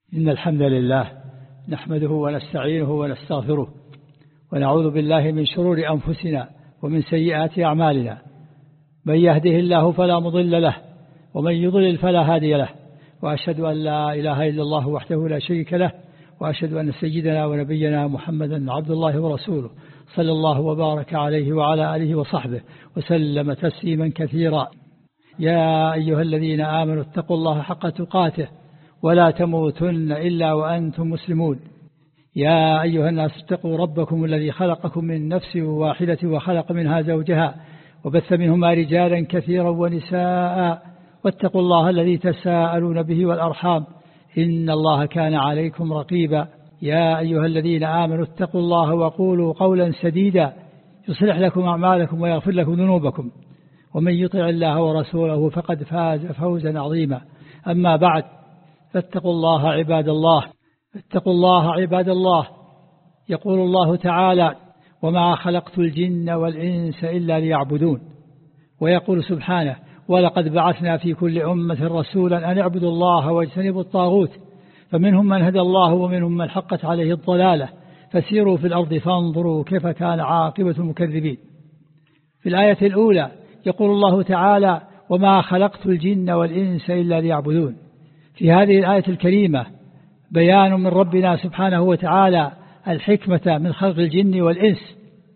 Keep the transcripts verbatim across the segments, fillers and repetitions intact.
إن الحمد لله نحمده ونستعينه ونستغفره ونعوذ بالله من شرور أنفسنا ومن سيئات أعمالنا. من يهده الله فلا مضل له ومن يضلل فلا هادي له، وأشهد أن لا إله إلا الله وحده لا شريك له، وأشهد أن سيدنا ونبينا محمدا عبد الله ورسوله صلى الله وبارك عليه وعلى آله وصحبه وسلم تسليما كثيرا. يا أيها الذين آمنوا اتقوا الله حق تقاته ولا تموتن إلا وأنتم مسلمون. يا أيها الناس اتقوا ربكم الذي خلقكم من نفس واحدة وخلق منها زوجها وبث منهما رجالا كثيرا ونساء، واتقوا الله الذي تساءلون به والأرحام إن الله كان عليكم رقيبا. يا أيها الذين آمنوا اتقوا الله وقولوا قولا سديدا يصلح لكم أعمالكم ويغفر لكم ذنوبكم، ومن يطع الله ورسوله فقد فاز فوزا عظيما. أما بعد، فاتقوا الله عباد الله، اتقوا الله عباد الله. يقول الله تعالى: وما خلقت الجن والإنس إلا ليعبدون. ويقول سبحانه: ولقد بعثنا في كل أمة رسولا أن اعبدوا الله واجتنبوا الطاغوت، فمنهم من هدى الله ومنهم من حقت عليه الضلالة، فسيروا في الأرض فانظروا كيف كان عاقبة المكذبين. في الآية الأولى يقول الله تعالى: وما خلقت الجن والإنس إلا ليعبدون. في هذه الآية الكريمة بيان من ربنا سبحانه وتعالى الحكمة من خلق الجن والإنس،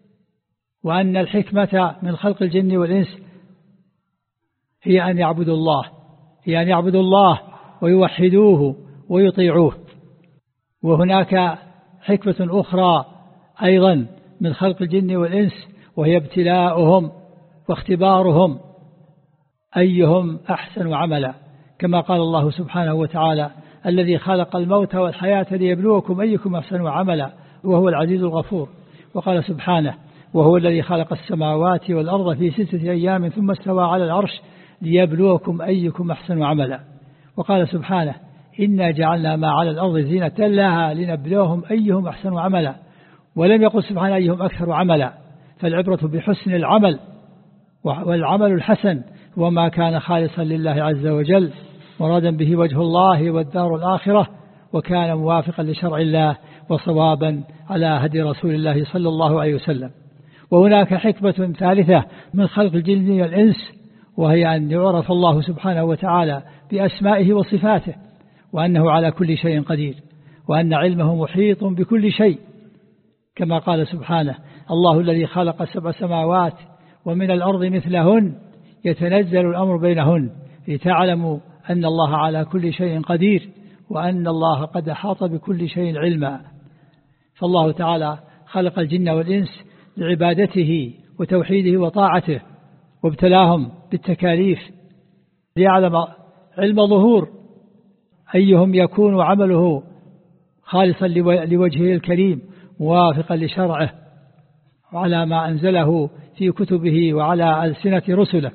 وأن الحكمة من خلق الجن والإنس هي أن يعبدوا الله، هي أن يعبدوا الله ويوحدوه ويطيعوه. وهناك حكمة أخرى أيضا من خلق الجن والإنس، وهي ابتلاؤهم واختبارهم أيهم أحسن عملا، كما قال الله سبحانه وتعالى: الذي خلق الموت والحياة ليبلوكم أيكم أحسن عملا وهو العزيز الغفور. وقال سبحانه: وهو الذي خلق السماوات والأرض في ستة أيام ثم استوى على العرش ليبلوكم أيكم أحسن عملا. وقال سبحانه: إنا جعلنا ما على الأرض زينة لها لنبلوهم أيهم أحسن عملا. ولم يقل سبحانه أيهم أكثر عملا، فالعبرة بحسن العمل، والعمل الحسن وما كان خالصا لله عز وجل مرادا به وجه الله والدار الآخرة، وكان موافقا لشرع الله وصوابا على هدي رسول الله صلى الله عليه وسلم. وهناك حكمة ثالثة من خلق الجن والإنس، وهي أن يعرف الله سبحانه وتعالى بأسمائه وصفاته، وأنه على كل شيء قدير، وأن علمه محيط بكل شيء، كما قال سبحانه: الله الذي خلق سبع سماوات ومن الأرض مثلهن يتنزل الأمر بينهن لتعلموا أن الله على كل شيء قدير، وأن الله قد أحاط بكل شيء علما. فالله تعالى خلق الجن والإنس لعبادته وتوحيده وطاعته، وابتلاهم بالتكاليف ليعلم علم ظهور أيهم يكون عمله خالصا لوجهه الكريم موافقا لشرعه وعلى ما أنزله في كتبه وعلى ألسنة رسله.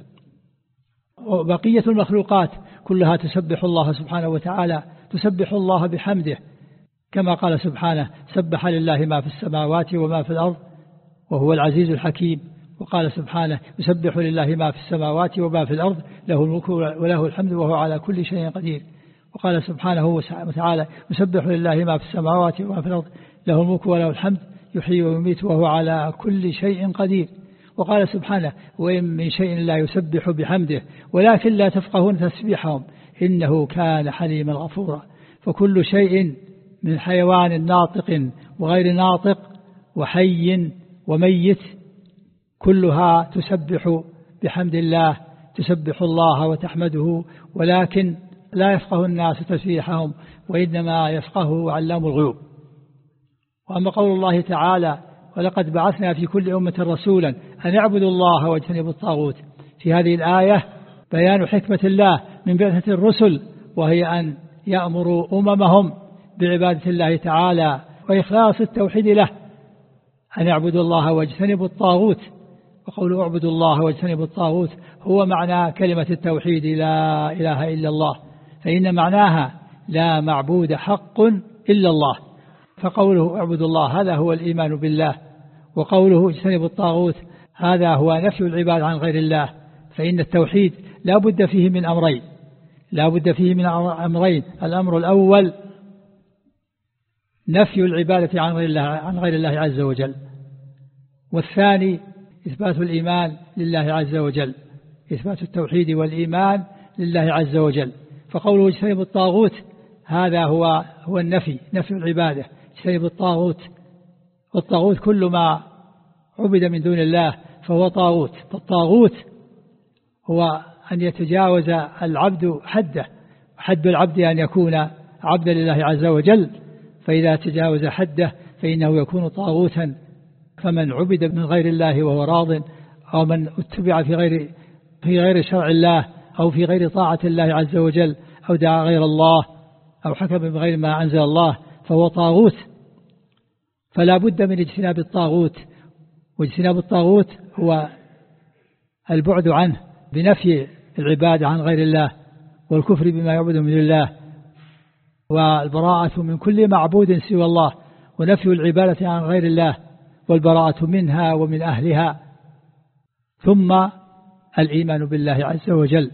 وبقية المخلوقات كلها تسبح الله سبحانه وتعالى، تسبح الله بحمده، كما قال سبحانه: سبح لله ما في السماوات وما في الأرض وهو العزيز الحكيم. وقال سبحانه: يسبح لله ما في السماوات وما في الأرض له الملك وله الحمد وهو على كل شيء قدير. وقال سبحانه وتعالى: يسبح لله ما في السماوات وما في الأرض له الملك وله الحمد يحيي ويميت وهو على كل شيء قدير. وقال سبحانه: وإن من شيء لا يسبح بحمده ولكن لا تفقهون تسبيحهم إنه كان حليما غفورا. فكل شيء من حيوان ناطق وغير ناطق وحي وميت كلها تسبح بحمد الله، تسبح الله وتحمده، ولكن لا يفقه الناس تسبيحهم، وإنما يفقه علام الغيوب. وأما قول الله تعالى: ولقد بعثنا في كل أمة رسولا أن اعبدوا الله واجتنبوا الطاغوت، في هذه الآية بيان حكمة الله من بعثة الرسل، وهي أن يأمروا أممهم بعبادة الله تعالى وإخلاص التوحيد له، أن يعبدوا الله واجتنبوا الطاغوت. وقولوا اعبدوا الله واجتنبوا الطاغوت هو معنى كلمة التوحيد لا إله إلا الله، فإن معناها لا معبود حق إلا الله. فقوله اعبدوا الله هذا هو الإيمان بالله، وقوله اجتنبوا الطاغوت هذا هو نفي العباد عن غير الله. فإن التوحيد لا بد فيه من أمرين، لا بد فيه من أمرين. الأمر الأول نفي العبادة عن غير الله, عن غير الله عز وجل. والثاني إثبات الإيمان لله عز وجل، إثبات التوحيد والإيمان لله عز وجل. فقوله اجتنبوا الطاغوت هذا هو هو النفي، نفي العبادة، اجتنبوا الطاغوت. والطاغوت كل ما عبد من دون الله فهو طاغوت. فالطاغوت هو أن يتجاوز العبد حده، حد العبد أن يكون عبدا لله عز وجل، فإذا تجاوز حده فإنه يكون طاغوتا. فمن عبد من غير الله وهو راض، أو من اتبع في غير في غير شرع الله أو في غير طاعة الله عز وجل، أو دعا غير الله أو حكم بغير ما أنزل الله، فهو طاغوت. فلا بد من اجتناب الطاغوت. واجتناب الطاغوت هو البعد عنه بنفي العبادة عن غير الله، والكفر بما يعبد من الله، والبراءة من كل معبود سوى الله، ونفي العبادة عن غير الله، والبراءة منها ومن أهلها. ثم الإيمان بالله عز وجل.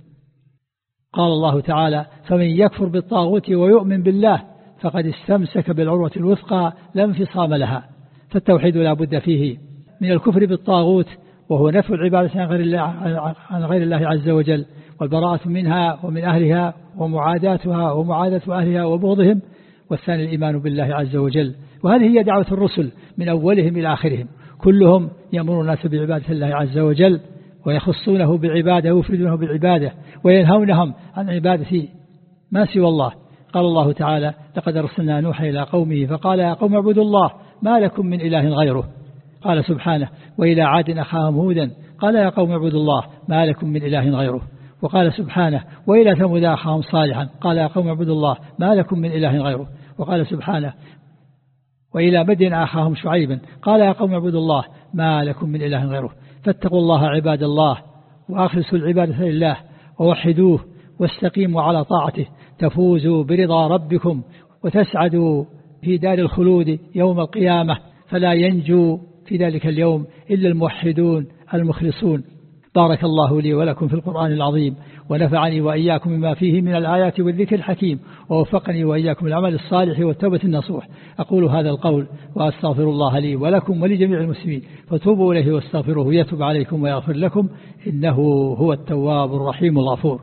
قال الله تعالى: فمن يكفر بالطاغوت ويؤمن بالله فقد استمسك بالعروة الوثقى لا انفصام لها. فالتوحيد لا بد فيه من الكفر بالطاغوت، وهو نفي العبادة عن غير الله, عن غير الله عز وجل، والبراءة منها ومن أهلها، ومعاداتها ومعادة أهلها وبغضهم. والثاني الإيمان بالله عز وجل. وهذه هي دعوة الرسل من أولهم إلى آخرهم، كلهم يأمرون الناس بعبادة الله عز وجل، ويخصونه بالعبادة ويفردونه بالعبادة، وينهونهم عن عبادة ما سوى الله. قال الله تعالى: لقد أرسلنا نوحا إلى قومه فقال يا قوم اعبدوا الله ما لكم من إله غيره. قال سبحانه: وإلى عاد أخاهم هودا قال يا قوم اعبدوا الله ما لكم من إله غيره. وقال سبحانه: وإلى ثمود أخاهم صالحا قال يا قوم اعبدوا الله ما لكم من إله غيره. وقال سبحانه: وإلى مدين أخاهم شعيبا قال يا قوم اعبدوا الله ما لكم من إله غيره. فاتقوا الله عباد الله، وأخلصوا العبادة لله، ووحدوه، واستقيموا على طاعته، تفوزوا برضا ربكم، وتسعدوا في دار الخلود يوم القيامة. فلا ينجو في ذلك اليوم إلا الموحدون المخلصون. بارك الله لي ولكم في القرآن العظيم، ونفعني وإياكم بما فيه من الآيات والذكر الحكيم، ووفقني وإياكم العمل الصالح والتوبة النصوح. أقول هذا القول وأستغفر الله لي ولكم ولجميع المسلمين، فتوبوا إليه واستغفروه يتوب عليكم ويغفر لكم، إنه هو التواب الرحيم الغفور.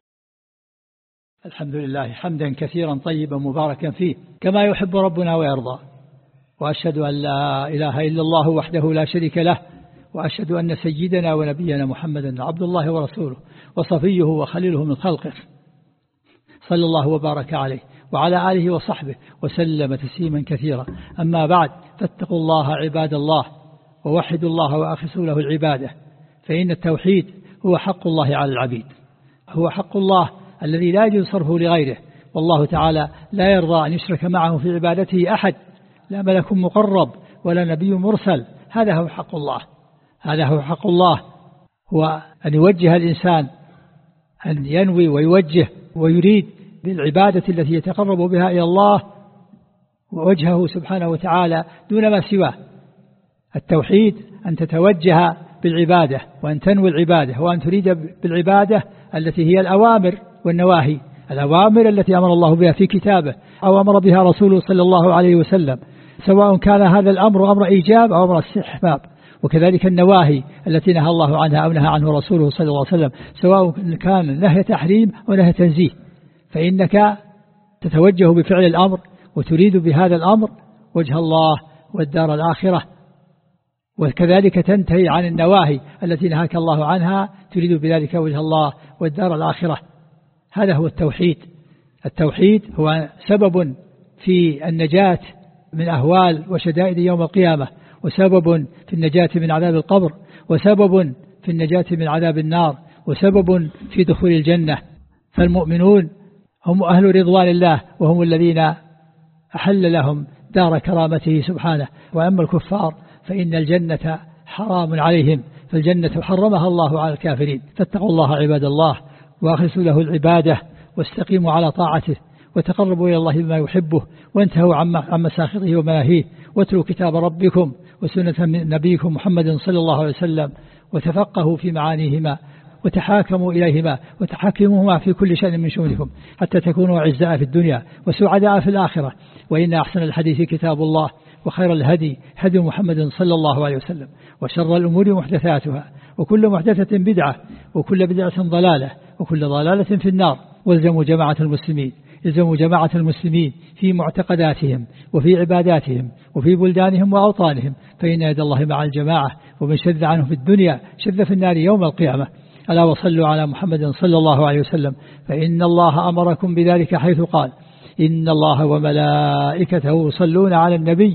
الحمد لله حمدا كثيرا طيبا مباركا فيه كما يحب ربنا ويرضى. وأشهد أن لا إله إلا الله وحده لا شريك له، وأشهد أن سيدنا ونبينا محمدا عبد الله ورسوله وصفيه وخليله من خلقه، صلى الله وبارك عليه وعلى آله وصحبه وسلم تسليما كثيرا. أما بعد، فاتقوا الله عباد الله، ووحدوا الله وأخلصوا له العبادة، فإن التوحيد هو حق الله على العبيد، هو حق الله الذي لا يجوز صرفه لغيره. والله تعالى لا يرضى أن يشرك معه في عبادته أحد، لا ملك مقرب ولا نبي مرسل. هذا هو حق الله، هذا هو حق الله، هو أن يوجه الإنسان، أن ينوي ويوجه ويريد بالعبادة التي يتقرب بها إلى الله ووجهه سبحانه وتعالى دون ما سواه. التوحيد أن تتوجه بالعبادة، وأن تنوي العبادة، وأن تريد بالعبادة التي هي الأوامر والنواهي، الأوامر التي أمر الله بها في كتابه أو أمر بها رسوله صلى الله عليه وسلم، سواء كان هذا الأمر أمر إيجاب أو أمر استحباب. وكذلك النواهي التي نهى الله عنها أو نهى عنه رسوله صلى الله عليه وسلم، سواء كان نهي تحريم أو نهي تنزيه، فإنك تتوجه بفعل الأمر وتريد بهذا الأمر وجه الله والدار الآخرة. وكذلك تنتهي عن النواهي التي نهاك الله عنها، تريد بذلك وجه الله والدار الآخرة. هذا هو التوحيد. التوحيد هو سبب في النجاة من أهوال وشدائد يوم القيامة، وسبب في النجاة من عذاب القبر، وسبب في النجاة من عذاب النار، وسبب في دخول الجنة. فالمؤمنون هم أهل رضوان الله، وهم الذين أحل لهم دار كرامته سبحانه. وأما الكفار فإن الجنة حرام عليهم، فالجنة حرمها الله على الكافرين. فاتقوا الله عباد الله، وأخلصوا له العبادة، واستقيموا على طاعته، وتقربوا إلى الله بما يحبه، وانتهوا عن مساخطه ومناهيه، واتلوا كتاب ربكم وسنة نبيكم محمد صلى الله عليه وسلم، وتفقهوا في معانيهما، وتحاكموا إليهما، وتحاكموهما في كل شأن من شؤونكم، حتى تكونوا أعزاء في الدنيا وسعداء في الآخرة. وإن أحسن الحديث كتاب الله وخير الهدي هدي محمد صلى الله عليه وسلم وشر الأمور محدثاتها وكل محدثة بدعة وكل بدعة ضلالة وكل ضلالة في النار. والزموا جماعة المسلمين يلزموا جماعة المسلمين في معتقداتهم وفي عباداتهم وفي بلدانهم وأوطانهم، فإن يد الله مع الجماعة، ومن شذ عنه في الدنيا شذ في النار يوم القيامة. ألا وصلوا على محمد صلى الله عليه وسلم، فإن الله أمركم بذلك حيث قال إن الله وملائكته يصلون على النبي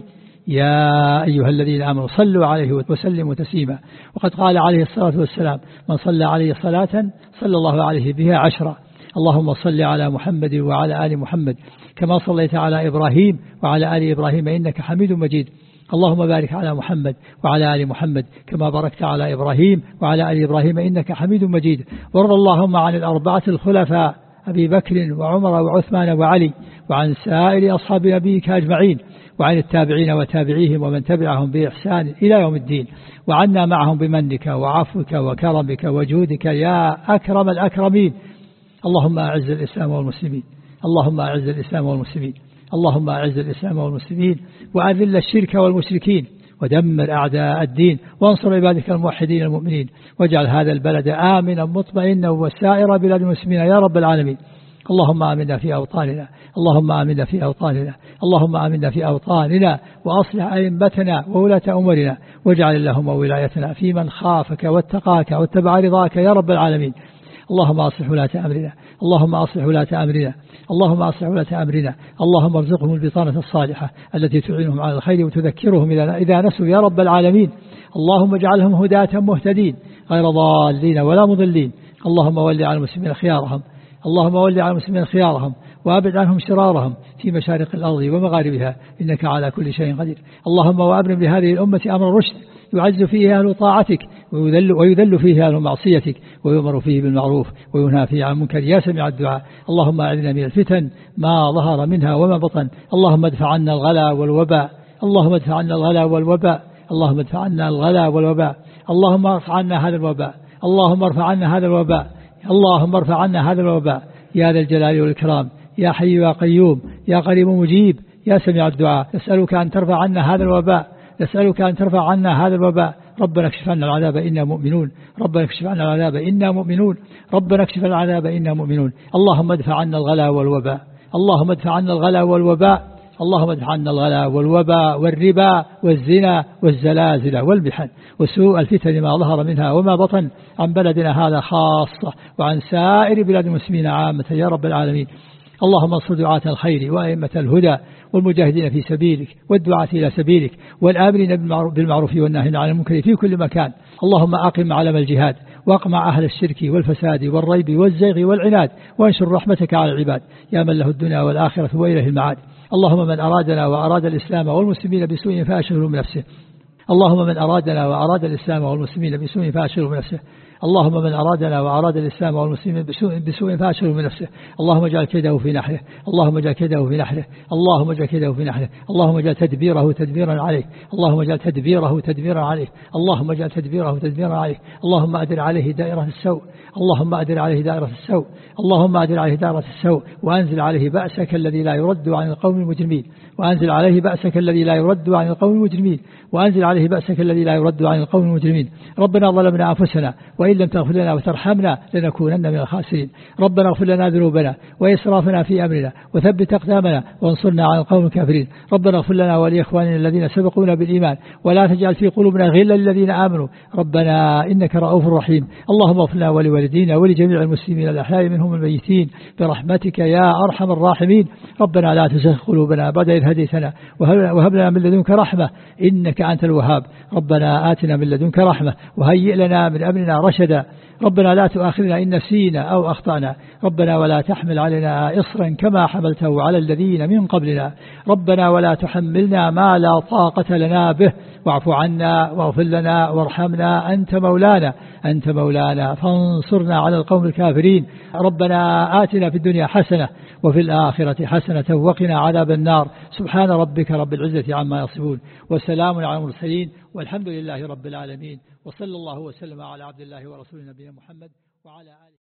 يا أيها الذين آمنوا صلوا عليه وسلموا تسليما. وقد قال عليه الصلاة والسلام من صلى عليه صلاة صلى الله عليه بها عشرة. اللهم صل على محمد وعلى آل محمد كما صليت على إبراهيم وعلى آل إبراهيم إنك حميد مجيد. اللهم بارك على محمد وعلى آل محمد كما باركت على إبراهيم وعلى آل إبراهيم إنك حميد مجيد. وارض اللهم عن الأربعة الخلفاء أبي بكر وعمر وعثمان وعلي، وعن سائر أصحاب نبيك أجمعين، وعن التابعين وتابعيهم ومن تبعهم بإحسان إلى يوم الدين، وعنا معهم بمنك وعفوك وكرمك وجودك يا أكرم الأكرمين. اللهم أعز الإسلام والمسلمين، اللهم أعز الإسلام والمسلمين، اللهم أعز الإسلام والمسلمين، وأذل الشرك والمشركين، ودمر أعداء الدين، وانصر عبادك الموحدين المؤمنين، واجعل هذا البلد آمنا مطمئنا وسائر بلاد المسلمين يا رب العالمين. اللهم آمنا في أوطاننا، اللهم آمنا في أوطاننا، اللهم آمنا في أوطاننا، وأصلح أئمتنا وولاة أمورنا، واجعل اللهم ولايتنا في من خافك واتقاك واتبع رضاك يا رب العالمين. اللهم أصلح ولاة أمرنا، اللهم أصلح ولاة أمرنا، اللهم أصلح ولاة أمرنا، اللهم ارزقهم البطانة الصالحة التي تعينهم على الخير وتذكرهم إذا نسوا يا رب العالمين. اللهم اجعلهم هداة مهتدين غير ضالين ولا مضلين. اللهم ول على المسلمين خيارهم، اللهم ول على المسلمين خيارهم وأبعد عنهم شرارهم في مشارق الأرض ومغاربها إنك على كل شيء قدير. اللهم وأبرم لهذه الأمة أمر رشد يعز فيه أهل طاعتك ويذل, ويذل فيه أهل معصيتك، ويؤمر فيه بالمعروف وينهى فيه عن المنكر يا سميع الدعاء. اللهم أعذنا من الفتن ما ظهر منها وما بطن. اللهم ادفع عنا الغلا والوباء، اللهم ادفع عنا الغلا والوباء، اللهم ادفع عنا الغلا والوباء. اللهم ارفع عنا هذا الوباء، اللهم ارفع عنا هذا الوباء، اللهم ارفع عنا هذا الوباء يا ذا الجلال والإكرام يا حي يا قيوم يا قريب مجيب يا سميع الدعاء. نسألك أن ترفع عنا هذا الوباء، نسألك أن ترفع عنا هذا الوباء. ربنا اكشف عنا العذاب إنا مؤمنون، ربنا اكشف عنا العذاب إنا مؤمنون، ربنا اكشف العذاب إنا مؤمنون. اللهم ادفع عنا الغلا والوباء، اللهم ادفع عنا الغلا والوباء، اللهم ادفع عنا الغلا والوباء والربا والزنا والزلازل والبحن وسوء الفتن ما ظهر منها وما بطن عن بلدنا هذا خاصة وعن سائر بلاد المسلمين عامة يا رب العالمين. اللهم انصر دعاة الخير وأئمة الهدى والمجاهدين في سبيلك والدعاة إلى سبيلك والآمرين بالمعروف والناهين عن المنكر في كل مكان. اللهم أقم علم الجهاد واقمع أهل الشرك والفساد والريب والزيغ والعناد، وانشر رحمتك على العباد يا من له الدنيا والآخرة وإليه المعاد. اللهم من أرادنا وأراد الإسلام والمسلمين بسوء فأشغله من نفسه، اللهم من أرادنا وأراد الإسلام والمسلمين بسوء فأشغله من نفسه، اللهم من أرادنا وأراد الإسلام والمسلمين بسوء, بسوء فأشغله من نفسه. اللهم اجعل كيده في نحره، اللهم اجعل كيده في نحره، اللهم اجعل كيده في نحره، اللهم اجعل تدبيره تدبيرا عليه، اللهم اجعل تدبيره تدبيرا عليه، اللهم اجعل تدبيره تدبيرا عليه. اللهم أدر عليه دائرة السوء، اللهم أدر عليه دائرة السوء، اللهم أدر عليه دائرة السوء، وأنزل عليه بأسك الذي لا يرد عن القوم المجرمين، وأنزل عليه بأسك الذي لا يرد عن القوم المجرمين، وأنزل عليه بأسك الذي لا يرد عن القوم المجرمين. ربنا ظلمنا أنفسنا وإن لم تغفر لنا وترحمنا لنكونن من الخاسرين. ربنا اغفر لنا ذنوبنا وإسرافنا في أمرنا وثبت أقدامنا وانصرنا على القوم الكافرين. ربنا اغفر لنا ولإخواننا الذين سبقونا بالإيمان ولا تجعل في قلوبنا غلا للذين آمنوا ربنا إنك رؤوف رحيم. اللهم اغفر لنا ولوالدينا ولجميع المسلمين الأحياء منهم الميتين برحمتك يا أرحم الراحمين. ربنا لا تزغ قلوبنا بعد إذ هديتنا وهب لنا من لدنك رحمة إنك أنت الوهاب. ربنا آتنا من لدنك رحمة وهيئ لنا من أمرنا رشدا. ربنا لا تؤاخذنا إن نسينا أو أخطأنا، ربنا ولا تحمل علينا إصرا كما حملته على الذين من قبلنا، ربنا ولا تحملنا ما لا طاقة لنا به، واعف عنا واغفر لنا وارحمنا أنت مولانا أنت مولانا فانصرنا على القوم الكافرين. ربنا آتنا في الدنيا حسنة وفي الآخرة حسنة وقنا عذاب النار. سبحان ربك رب العزة عما يصفون وسلام على المرسلين والحمد لله رب العالمين، وصلى الله وسلم على عبد الله ورسوله نبينا محمد وعلى آله.